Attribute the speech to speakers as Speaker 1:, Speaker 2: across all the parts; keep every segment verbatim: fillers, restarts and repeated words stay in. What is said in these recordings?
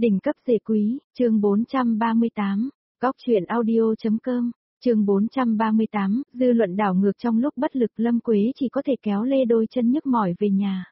Speaker 1: Đỉnh cấp dề quý, chương bốn trăm ba mươi tám, góc truyện audio.com, chương bốn trăm ba mươi tám, dư luận đảo ngược trong lúc bất lực Lâm Quế chỉ có thể kéo lê đôi chân nhức mỏi về nhà.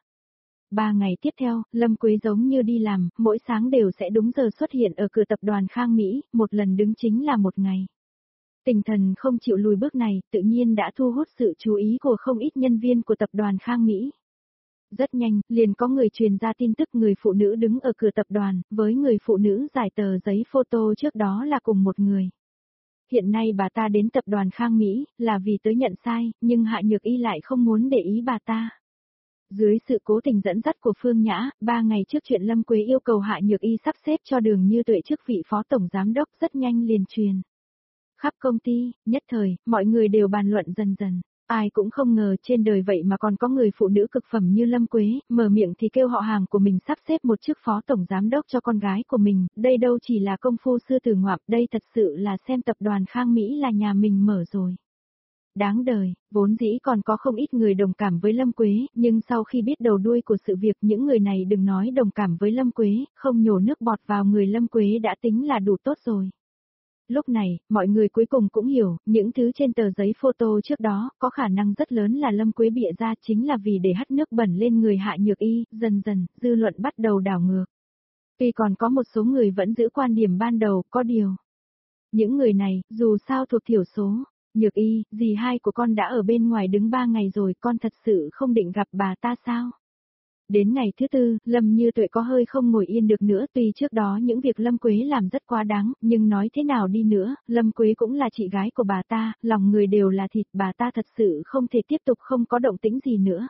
Speaker 1: Ba ngày tiếp theo, Lâm Quế giống như đi làm, mỗi sáng đều sẽ đúng giờ xuất hiện ở cửa tập đoàn Khang Mỹ, một lần đứng chính là một ngày. Tinh thần không chịu lùi bước này, tự nhiên đã thu hút sự chú ý của không ít nhân viên của tập đoàn Khang Mỹ. Rất nhanh, liền có người truyền ra tin tức người phụ nữ đứng ở cửa tập đoàn, với người phụ nữ giải tờ giấy photo trước đó là cùng một người. Hiện nay bà ta đến tập đoàn Khang Mỹ, là vì tới nhận sai, nhưng Hạ Nhược Y lại không muốn để ý bà ta. Dưới sự cố tình dẫn dắt của Phương Nhã, ba ngày trước chuyện Lâm Quế yêu cầu Hạ Nhược Y sắp xếp cho Đường Như Tuệ chức vị phó tổng giám đốc rất nhanh liền truyền. Khắp công ty, nhất thời, mọi người đều bàn luận dần dần. Ai cũng không ngờ trên đời vậy mà còn có người phụ nữ cực phẩm như Lâm Quế, mở miệng thì kêu họ hàng của mình sắp xếp một chức phó tổng giám đốc cho con gái của mình, đây đâu chỉ là công phu sư tử ngoạm, đây thật sự là xem tập đoàn Khang Mỹ là nhà mình mở rồi. Đáng đời, vốn dĩ còn có không ít người đồng cảm với Lâm Quế, nhưng sau khi biết đầu đuôi của sự việc những người này đừng nói đồng cảm với Lâm Quế, không nhổ nước bọt vào người Lâm Quế đã tính là đủ tốt rồi. Lúc này, mọi người cuối cùng cũng hiểu, những thứ trên tờ giấy photo trước đó, có khả năng rất lớn là Lâm Quế bịa ra chính là vì để hắt nước bẩn lên người Hạ Nhược Y, dần dần, dư luận bắt đầu đảo ngược. Tuy còn có một số người vẫn giữ quan điểm ban đầu, có điều. Những người này, dù sao thuộc thiểu số, Nhược Y, dì hai của con đã ở bên ngoài đứng ba ngày rồi, con thật sự không định gặp bà ta sao? Đến ngày thứ tư, Lâm Như Tuệ có hơi không ngồi yên được nữa, tuy trước đó những việc Lâm Quế làm rất quá đáng, nhưng nói thế nào đi nữa, Lâm Quế cũng là chị gái của bà ta, lòng người đều là thịt, bà ta thật sự không thể tiếp tục không có động tĩnh gì nữa.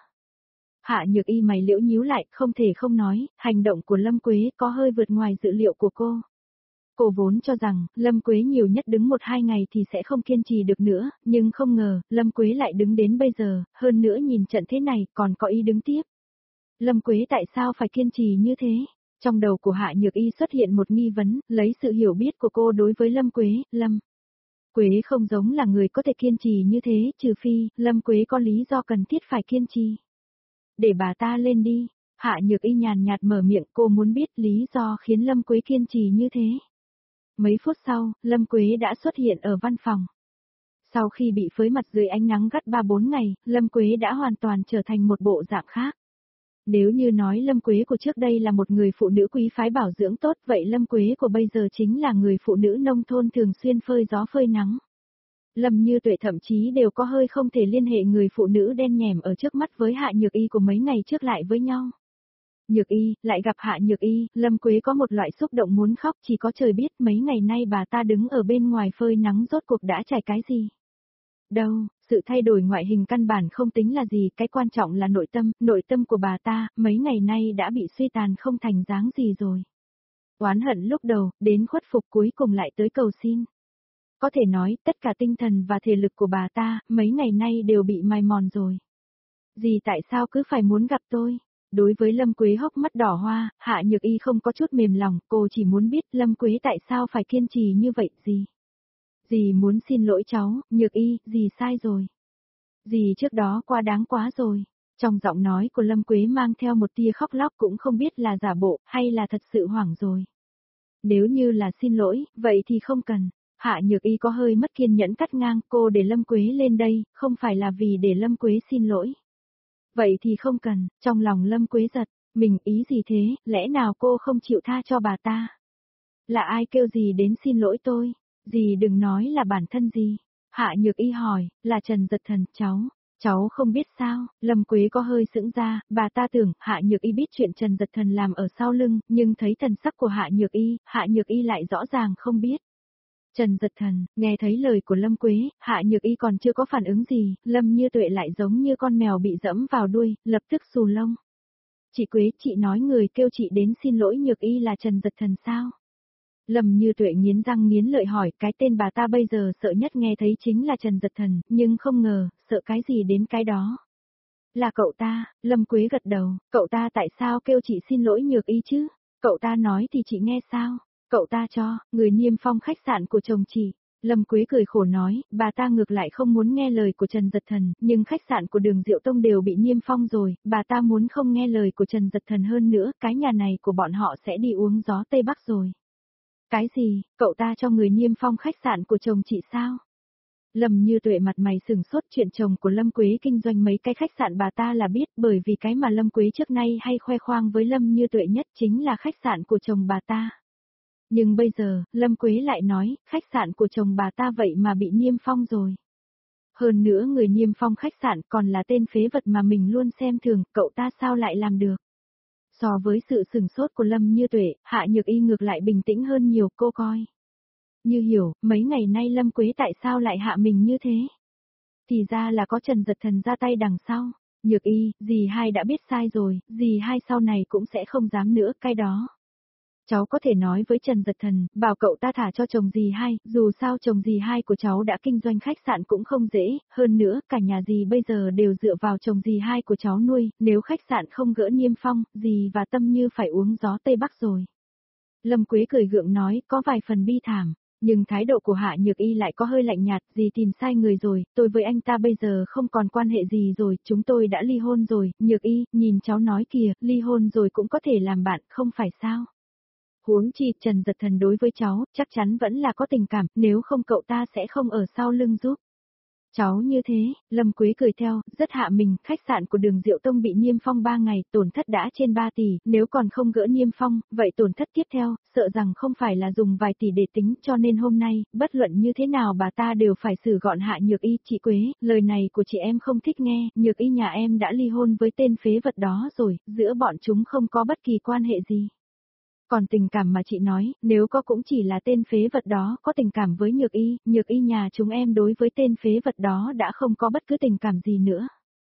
Speaker 1: Hạ Nhược Y mày liễu nhíu lại, không thể không nói, hành động của Lâm Quế có hơi vượt ngoài dự liệu của cô. Cô vốn cho rằng, Lâm Quế nhiều nhất đứng một hai ngày thì sẽ không kiên trì được nữa, nhưng không ngờ, Lâm Quế lại đứng đến bây giờ, hơn nữa nhìn trận thế này, còn có ý đứng tiếp. Lâm Quế tại sao phải kiên trì như thế? Trong đầu của Hạ Nhược Y xuất hiện một nghi vấn, lấy sự hiểu biết của cô đối với Lâm Quế, Lâm Quế không giống là người có thể kiên trì như thế, trừ phi, Lâm Quế có lý do cần thiết phải kiên trì. Để bà ta lên đi, Hạ Nhược Y nhàn nhạt mở miệng, cô muốn biết lý do khiến Lâm Quế kiên trì như thế. Mấy phút sau, Lâm Quế đã xuất hiện ở văn phòng. Sau khi bị phơi mặt dưới ánh nắng gắt ba bốn ngày, Lâm Quế đã hoàn toàn trở thành một bộ dạng khác. Nếu như nói Lâm Quế của trước đây là một người phụ nữ quý phái bảo dưỡng tốt, vậy Lâm Quế của bây giờ chính là người phụ nữ nông thôn thường xuyên phơi gió phơi nắng. Lâm Như Tuệ thậm chí đều có hơi không thể liên hệ người phụ nữ đen nhẻm ở trước mắt với Hạ Nhược Y của mấy ngày trước lại với nhau. Nhược Y, lại gặp Hạ Nhược Y, Lâm Quế có một loại xúc động muốn khóc, chỉ có trời biết mấy ngày nay bà ta đứng ở bên ngoài phơi nắng rốt cuộc đã trải cái gì. Đâu, sự thay đổi ngoại hình căn bản không tính là gì, cái quan trọng là nội tâm, nội tâm của bà ta, mấy ngày nay đã bị suy tàn không thành dáng gì rồi. Oán hận lúc đầu, đến khuất phục cuối cùng lại tới cầu xin. Có thể nói, tất cả tinh thần và thể lực của bà ta, mấy ngày nay đều bị mài mòn rồi. Dì tại sao cứ phải muốn gặp tôi? Đối với Lâm Quế hốc mắt đỏ hoa, Hạ Nhược Y không có chút mềm lòng, cô chỉ muốn biết Lâm Quế tại sao phải kiên trì như vậy gì? Dì muốn xin lỗi cháu, Nhược Y, dì sai rồi. Dì trước đó quá đáng quá rồi. Trong giọng nói của Lâm Quế mang theo một tia khóc lóc cũng không biết là giả bộ, hay là thật sự hoảng rồi. Nếu như là xin lỗi, vậy thì không cần. Hạ Nhược Y có hơi mất kiên nhẫn cắt ngang, cô để Lâm Quế lên đây, không phải là vì để Lâm Quế xin lỗi. Vậy thì không cần, trong lòng Lâm Quế giật, mình ý gì thế, lẽ nào cô không chịu tha cho bà ta? Là ai kêu dì đến xin lỗi tôi? Dì đừng nói là bản thân dì. Hạ Nhược Y hỏi, là Trần Giật Thần, cháu. Cháu không biết sao, Lâm Quế có hơi sững ra, bà ta tưởng Hạ Nhược Y biết chuyện Trần Giật Thần làm ở sau lưng, nhưng thấy thần sắc của Hạ Nhược Y, Hạ Nhược Y lại rõ ràng không biết. Trần Giật Thần, nghe thấy lời của Lâm Quế, Hạ Nhược Y còn chưa có phản ứng gì, Lâm Như Tuệ lại giống như con mèo bị dẫm vào đuôi, lập tức xù lông. Chị Quế, chị nói người kêu chị đến xin lỗi Nhược Y là Trần Giật Thần sao? Lâm Như Tuệ nghiến răng nghiến lợi hỏi, cái tên bà ta bây giờ sợ nhất nghe thấy chính là Trần Giật Thần, nhưng không ngờ, sợ cái gì đến cái đó. Là cậu ta, Lâm Quế gật đầu, cậu ta tại sao kêu chị xin lỗi Nhược Y chứ? Cậu ta nói thì chị nghe sao? Cậu ta cho, người niêm phong khách sạn của chồng chị. Lâm Quế cười khổ nói, bà ta ngược lại không muốn nghe lời của Trần Dật Thần, nhưng khách sạn của Đường Diệu Tông đều bị niêm phong rồi, bà ta muốn không nghe lời của Trần Dật Thần hơn nữa, cái nhà này của bọn họ sẽ đi uống gió Tây Bắc rồi. Cái gì, cậu ta cho người niêm phong khách sạn của chồng chị sao? Lâm Như Tuệ mặt mày sừng sốt, chuyện chồng của Lâm Quế kinh doanh mấy cái khách sạn bà ta là biết, bởi vì cái mà Lâm Quế trước nay hay khoe khoang với Lâm Như Tuệ nhất chính là khách sạn của chồng bà ta. Nhưng bây giờ, Lâm Quế lại nói, khách sạn của chồng bà ta vậy mà bị niêm phong rồi. Hơn nữa người niêm phong khách sạn còn là tên phế vật mà mình luôn xem thường, cậu ta sao lại làm được? So với sự sừng sốt của Lâm Như Tuệ, Hạ Nhược Y ngược lại bình tĩnh hơn nhiều, cô coi. Như hiểu, mấy ngày nay Lâm Quế tại sao lại hạ mình như thế? Thì ra là có Trần Dật Thần ra tay đằng sau. Nhược Y, dì hai đã biết sai rồi, dì hai sau này cũng sẽ không dám nữa, cái đó. Cháu có thể nói với Trần Dật Thần, bảo cậu ta thả cho chồng dì hai, dù sao chồng dì hai của cháu đã kinh doanh khách sạn cũng không dễ, hơn nữa cả nhà dì bây giờ đều dựa vào chồng dì hai của cháu nuôi, nếu khách sạn không gỡ niêm phong, dì và Tâm Như phải uống gió Tây Bắc rồi. Lâm Quế cười gượng nói, có vài phần bi thảm. Nhưng thái độ của Hạ Nhược Y lại có hơi lạnh nhạt, dì tìm sai người rồi, tôi với anh ta bây giờ không còn quan hệ gì rồi, chúng tôi đã ly hôn rồi, Nhược Y, nhìn cháu nói kìa, ly hôn rồi cũng có thể làm bạn, không phải sao? Huống chi Trần Dật Thần đối với cháu, chắc chắn vẫn là có tình cảm, nếu không cậu ta sẽ không ở sau lưng giúp. Cháu như thế, Lâm Quế cười theo, rất hạ mình, khách sạn của Đường Diệu Tông bị niêm phong ba ngày, tổn thất đã trên ba tỷ, nếu còn không gỡ niêm phong, vậy tổn thất tiếp theo, sợ rằng không phải là dùng vài tỷ để tính, cho nên hôm nay, bất luận như thế nào bà ta đều phải xử gọn Hạ Nhược Y. Chị Quế, lời này của chị em không thích nghe, Nhược Y nhà em đã ly hôn với tên phế vật đó rồi, giữa bọn chúng không có bất kỳ quan hệ gì. Còn tình cảm mà chị nói, nếu có cũng chỉ là tên phế vật đó có tình cảm với Nhược Y, Nhược Y nhà chúng em đối với tên phế vật đó đã không có bất cứ tình cảm gì nữa.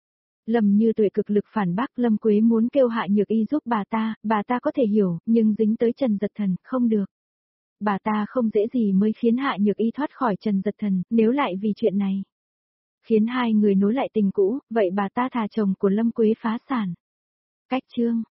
Speaker 1: Lâm Như Tuệ cực lực phản bác, Lâm Quế muốn kêu Hạ Nhược Y giúp bà ta, bà ta có thể hiểu, nhưng dính tới Trần Dật Thần, không được. Bà ta không dễ gì mới khiến Hạ Nhược Y thoát khỏi Trần Dật Thần, nếu lại vì chuyện này khiến hai người nối lại tình cũ, vậy bà ta thà chồng của Lâm Quế phá sản. Cách chương